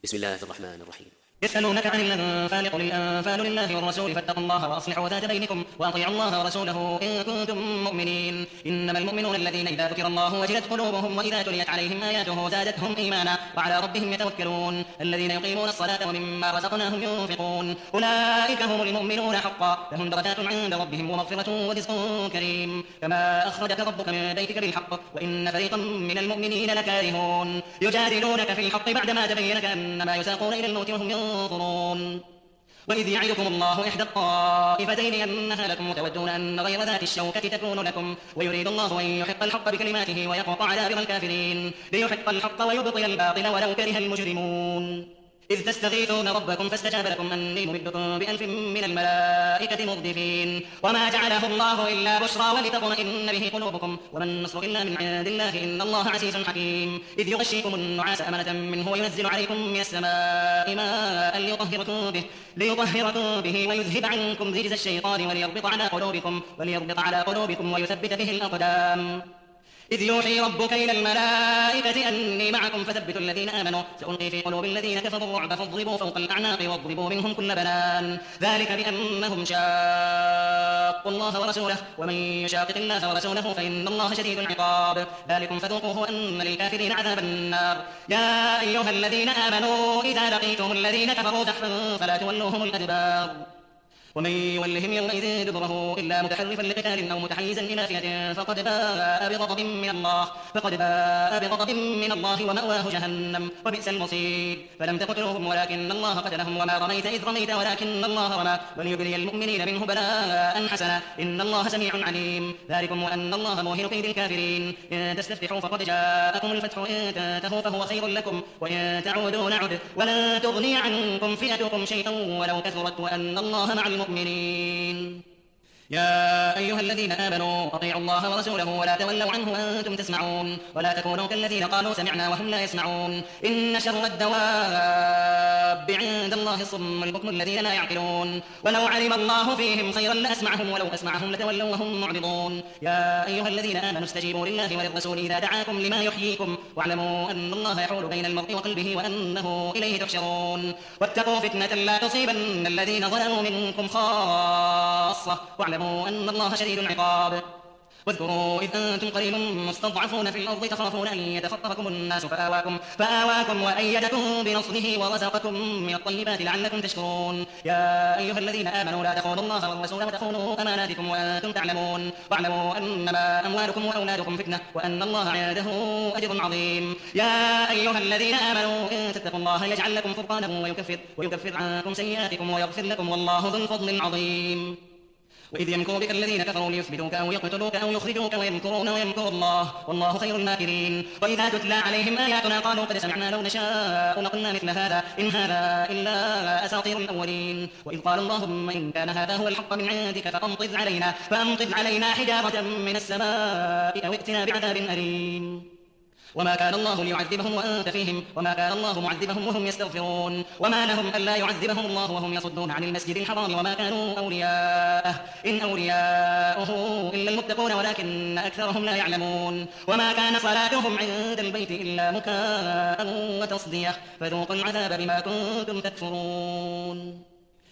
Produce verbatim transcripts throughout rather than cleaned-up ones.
بسم الله الرحمن الرحيم. يسألونك عن الأنفال قل الأنفال لله والرسول فاتقوا الله وأصلحوا ذات بينكم وأطيعوا الله ورسوله إن كنتم مؤمنين. إنما المؤمنون الذين إذا ذكر الله وجلت قلوبهم وإذا تليت عليهم آياته زادتهم إيمانا وعلى ربهم يتوكلون الذين يقيمون الصلاة ومما رزقناهم ينفقون أولئك هم المؤمنون حقا لهم درجات عند ربهم ومغفرة ورزق كريم. كما أخرجك ربك من بيتك بالحق وإن فريقا من المؤمنين لكارهون يجادلونك في الحق بعدما تبين كأنما يساقون إلى الموت وهم ينظرون. وإذ يعدكم الله إحدى الطائفتين أنها لكم وتودون أن غير ذات الشوكة تكون لكم ويريد الله أن يحق الحق بكلماته ويقطع دابر الكافرين ليحق الحق ويبطل الباطل ولو كره المجرمون. إذ تستغيثون ربكم فاستجاب لكم أني ممدكم بألف من الملائكة مردفين وما جعله الله إلا بشرى ولتطمئن به قلوبكم وما النصر إلا من عند الله إن الله عزيز حكيم. إذ يغشيكم النعاس أمنة منه وينزل عليكم من السماء ماء ليطهركم به ليطهركم به ويذهب عنكم رجز الشيطان وليربط على قلوبكم وليربط على قلوبكم ويثبت به الأقدام. إذ يوحي ربك إلى الملائكة أني معكم فثبتوا الذين آمنوا سألقي في قلوب الذين كفروا الرعب فاضربوا فوق الأعناق واضربوا منهم كل بنان ذلك بأنهم شاقوا الله ورسوله ومن يشاقق الله ورسوله فإن الله شديد العقاب. ذلكم فذوقوه أن للكافرين عذاب النار. يا أيها الذين آمنوا إذا لقيتم الذين كفروا زحفا فلا تولوهم الأدبار ومن يولهم يومئذ دبره إلا متحرفا لقتال أو متحيزا إلى فئة فقد باء بغضب من الله فقد باء بغضب من الله ومأواه جهنم وبئس المصير. فلم تقتلوهم ولكن الله قتلهم وما رميت إذ رميت ولكن الله رمى وليبلي المؤمنين منه بلاء حسنا إن الله سميع عليم. ذلكم وأن الله موهن كيد الكافرين. إن تستفتحوا فقد جاءكم الفتح إن تنتهوا فهو خير لكم وإن تعودوا نعد ولن تغني عنكم فئتكم شيئا ولو كثرت وأن الله مع المؤمنين. يا أيها الذين آمنوا أطيعوا الله ورسوله ولا تولوا عنه وأنتم تسمعون ولا تكونوا كالذين قالوا سمعنا وهم لا يسمعون. إن شر الدواب عند الله الصم البكم الذين لا يعقلون ولو علم الله فيهم خيرا لأسمعهم ولو أسمعهم لتولوا وهم معرضون. يا أيها الذين آمنوا استجيبوا لله وللرسول إذا دعاكم لما يحييكم واعلموا أن الله يحول بين المرء وقلبه وأنه إليه تحشرون. واتقوا فتنة لا تصيبن الذين ظلموا منكم خاصة واعلموا أن الله شديد العقاب. واذكروا إذ أنتم قليل مستضعفون في الأرض تخافون أن يتخطفكم الناس فآواكم, فآواكم وأيدكم بنصره ورزقكم من الطيبات لعلكم تشكرون. يا أيها الذين آمنوا لا تخونوا الله والرسول وتخونوا أماناتكم وأنتم تعلمون واعلموا أنما أموالكم وأولادكم فتنة وأن الله عنده أجر عظيم. يا أيها الذين آمنوا إن تتقوا الله يجعل لكم فرقانا ويكفر, ويكفر عنكم سيئاتكم ويغفر لكم والله ذو الفضل العظيم. وإذ يمكر بك الذين كفروا ليثبتوك أو يقتلوك أو يخرجوك ويمكرون ويمكر الله والله خير الماكرين. وإذا تتلى عليهم آياتنا قالوا قد سمعنا لو نشاء لقلنا مثل هذا إن هذا إلا أساطير الأولين. وإذ قال اللهم إن كان هذا هو الحق من عندك فأمطر علينا, فأمطر علينا حجارة من السماء أو ائتنا بعذاب أليم. وما كان الله ليعذبهم وأنت فيهم وما كان الله معذبهم وهم يستغفرون. وما لهم ألا يعذبهم الله وهم يصدون عن المسجد الحرام وما كانوا أولياءه إن أولياؤه إلا المتقون ولكن أكثرهم لا يعلمون. وما كان صلاتهم عند البيت إلا مكاء وتصدية فذوقوا العذاب بما كنتم تكفرون.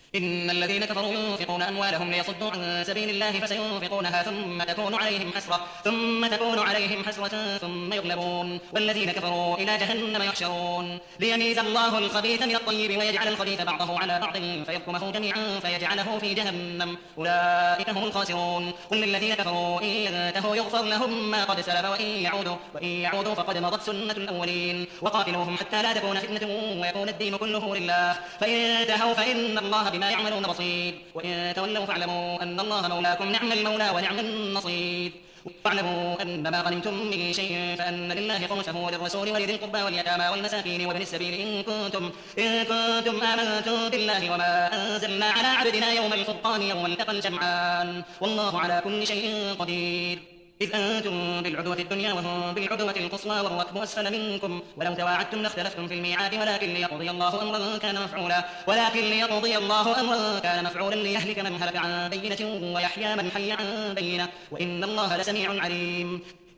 إن الذين كفروا ينفقون أموالهم ليصدوا عن سبيل الله فسينفقونها ثم تكون عليهم حسرة ثم تكون عليهم حسرة ثم يغلبون والذين كفروا إلى جهنم يحشرون. ليميز الله الخبيث من الطيب ويجعل الخبيث بعضه على بعض فيركمه جميعا فيجعله في جهنم أولئك هم الخاسرون. قل للذين كفروا إن ينتهوا يغفر لهم ما قد سلف وإن يعودوا, وإن يعودوا فقد مضت سنة الأولين. وقاتلوهم حتى لا تكون فتنة ويكون الدين كله لله فإن انتهوا فإن الله ما يعملون بصير. وإن تولوا فاعلموا أن الله مولاكم نعم المولى ونعم النصير. واعلموا أن ما غنمتم من شيء فأن لله خمسه وللرسول ولذي القربى واليتامى والمساكين وابن السبيل إن كنتم, إن كنتم آمنتم بالله وما أنزلنا على عبدنا يوم الفرقان يوم التقى الجمعان والله على كل شيء قدير. إذ أنتم بالعدوة الدنيا وهم بالعدوة القصوى والركب أسفل منكم ولو تواعدتم لاختلفتم في الميعاد ولكن ليقضي الله أمرا كان مفعولا ولكن ليقضي الله أمرا كان مفعولا ليهلك من هلك عن بينة ويحيى من حي عن بينة وإن الله لسميع عليم.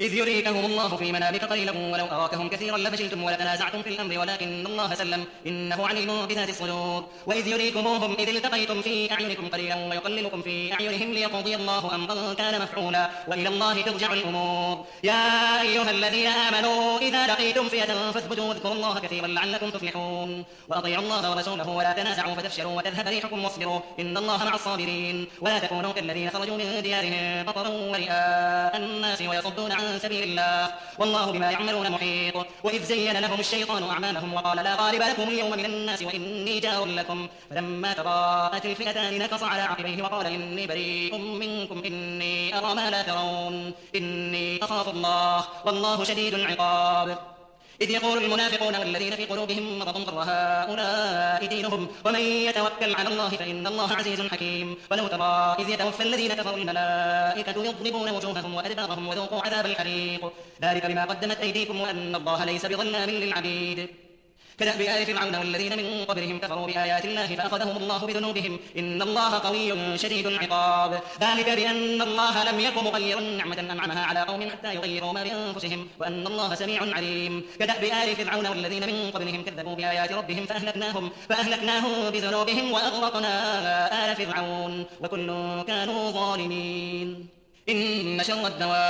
إذ يريكهم الله في منامك قليلا ولو أراكهم كثيرا لفشلتم ولتنازعتم في الأمر ولكن الله سلم إنه عليم بذات الصدور وإذ يريكموهم إذ التقيتم في أعينكم قليلا ويقللكم في أعينهم ليقضي الله أمرا كان مفعولا وإلى الله ترجع الأمور يا أيها الذين آمنوا إذا لقيتم فئة فاثبتوا واذكروا الله كثيرا لعلكم تفلحون وأطيعوا الله ورسوله ولا تنازعوا فتفشلوا وتذهب ريحكم واصبروا إن الله مع الصابرين ولا تكونوا كالذين خرجوا من ديارهم بطرا ورئاء الناس ويصدون عن سبيل الله والله بما يعملون محيط وإذ زين لهم الشيطان أعمالهم وقال لا غالب لكم اليوم من الناس وإني جار لكم فلما تراءت الفئتان نكص على عقبيه وقال إني بريء منكم إني أرى ما لا ترون إني أخاف الله والله شديد العقاب إذ يقول المنافقون والذين في قلوبهم مرض غر هؤلاء دينهم ومن يتوكل على الله فإن الله عزيز حكيم ولو ترى إذ يتوفى الذين كفروا الملائكة يضربون وجوههم وأدبارهم وذوقوا عذاب الحريق ذلك بما قدمت أيديكم وأن الله ليس بظلام للعبيد كدأب آل فرعون والذين من قبلهم كفروا بآيات الله فأخذهم الله بذنوبهم إن الله قوي شديد العقاب ذلك بأن الله لم يك مغيرا نعمة أنعمها على قوم حتى يغيروا ما بأنفسهم وأن الله سميع عليم كدأب آل فرعون والذين من قبلهم كذبوا بآيات ربهم فأهلكناهم فأهلكناهم بذنوبهم وأغرقنا آل فرعون وكل كانوا ظالمين إن شر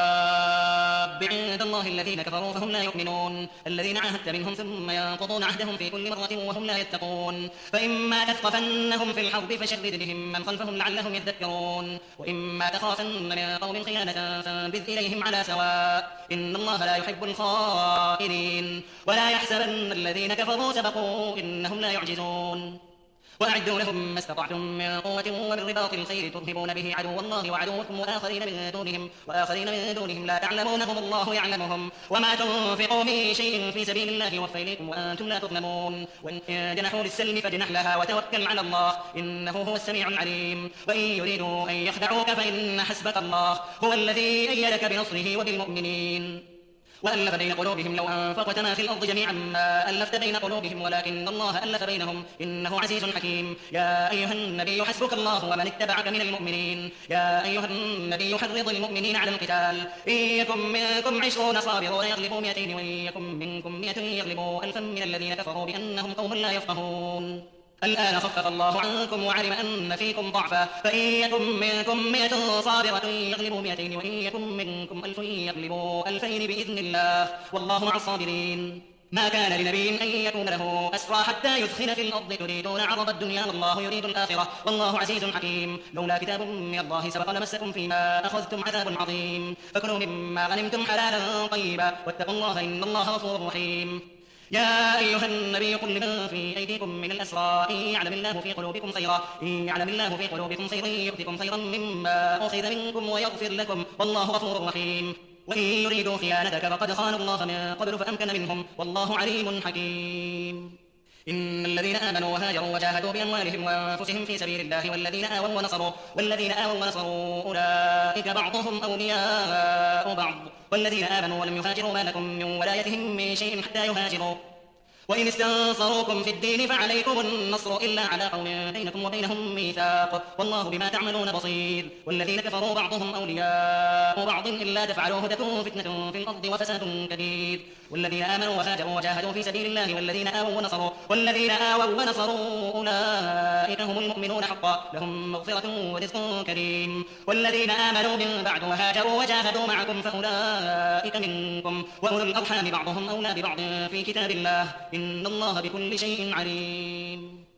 الدواب عند الله الذين كفروا فهم لا يؤمنون الذين عاهدت منهم ثم ينقضون عهدهم في كل مرة وهم لا يتقون فإما تثقفنهم في الحرب فشرد بهم من خلفهم لعلهم يذكرون وإما تخافن من قوم خيانة فانبذ إليهم على سواء إن الله لا يحب الخائنين ولا يحسبن الذين كفروا سبقوا إنهم لا يعجزون وأعدوا لهم ما استطعتم من قوة ومن رباط الخيل ترهبون به عدو الله وعدوكم وآخرين من دونهم وآخرين من دونهم لا تعلمونهم الله يعلمهم وما تنفقوا من شيء في سبيل الله يوفى إليكم وأنتم لا تظلمون وإن جنحوا للسلم فاجنح لها وتوكل على الله إنه هو السميع العليم وإن يريدوا أن يخدعوك فإن حسبك الله هو الذي أيدك بنصره وبالمؤمنين وألف بين قلوبهم لو أنفقت ما في الأرض جميعا ما ألفت بين قلوبهم ولكن الله ألف بينهم إنه عزيز حكيم يا أيها النبي حسبك الله ومن اتبعك من المؤمنين يا أيها النبي حرض المؤمنين على القتال إن يكن منكم عشرون صابرون يغلبوا مئتين وإن يكن منكم مئة يغلبوا ألفا من الذين كفروا بأنهم قوم لا يفقهون الآن خفف الله عنكم وعلم أن فيكم ضعفا فإن يكن منكم مئة صابرة يغلبوا مئتين وإن يكن منكم ألف يغلبوا ألفين بإذن الله والله مع الصابرين ما كان لنبي أن يكون له أسرى حتى يدخل في الأرض تريدون عرض الدنيا والله يريد الآخرة والله عزيز حكيم لولا كتاب من الله سبق لمسكم فيما أخذتم عذاب عظيم فكلوا مما غنمتم حلالا طيبا واتقوا الله إن الله غفور رحيم يا أيها النبي قل لمن في أيديكم من الأسرى إن يعلم الله في قلوبكم خيرا إن يعلم الله في قلوبكم خيرا يؤتكم خيرا مما أخذ منكم ويغفر لكم والله غفور رحيم وإن يريدوا خيانتك فقد خانوا الله من قبل فأمكن منهم والله عليم حكيم إن الذين آمنوا وهاجروا وجاهدوا بأموالهم وأنفسهم في سبيل الله والذين آووا ونصروا والذين آووا ونصروا أولئك بعضهم أولياء بعض والذين آمنوا ولم يهاجروا ما لكم من ولايتهم من شيء حتى يهاجروا وإن استنصروكم في الدين فعليكم النصر إلا على قوم بينكم وبينهم ميثاق والله بما تعملون بصير والذين كفروا بعضهم أولياء بعض إلا تفعلوه تكون فتنة في الأرض وفساد كبير والذين آمنوا وهاجروا وجاهدوا في سبيل الله والذين آووا ونصروا والذين آووا ونصروا أولئك هم المؤمنون حقا لهم مغفرة ورزق كريم والذين آمنوا من بعد وهاجروا وجاهدوا معكم فأولئك منكم وأولو الأرحام بعضهم أولى ببعض في كتاب الله إن الله بكل شيء عليم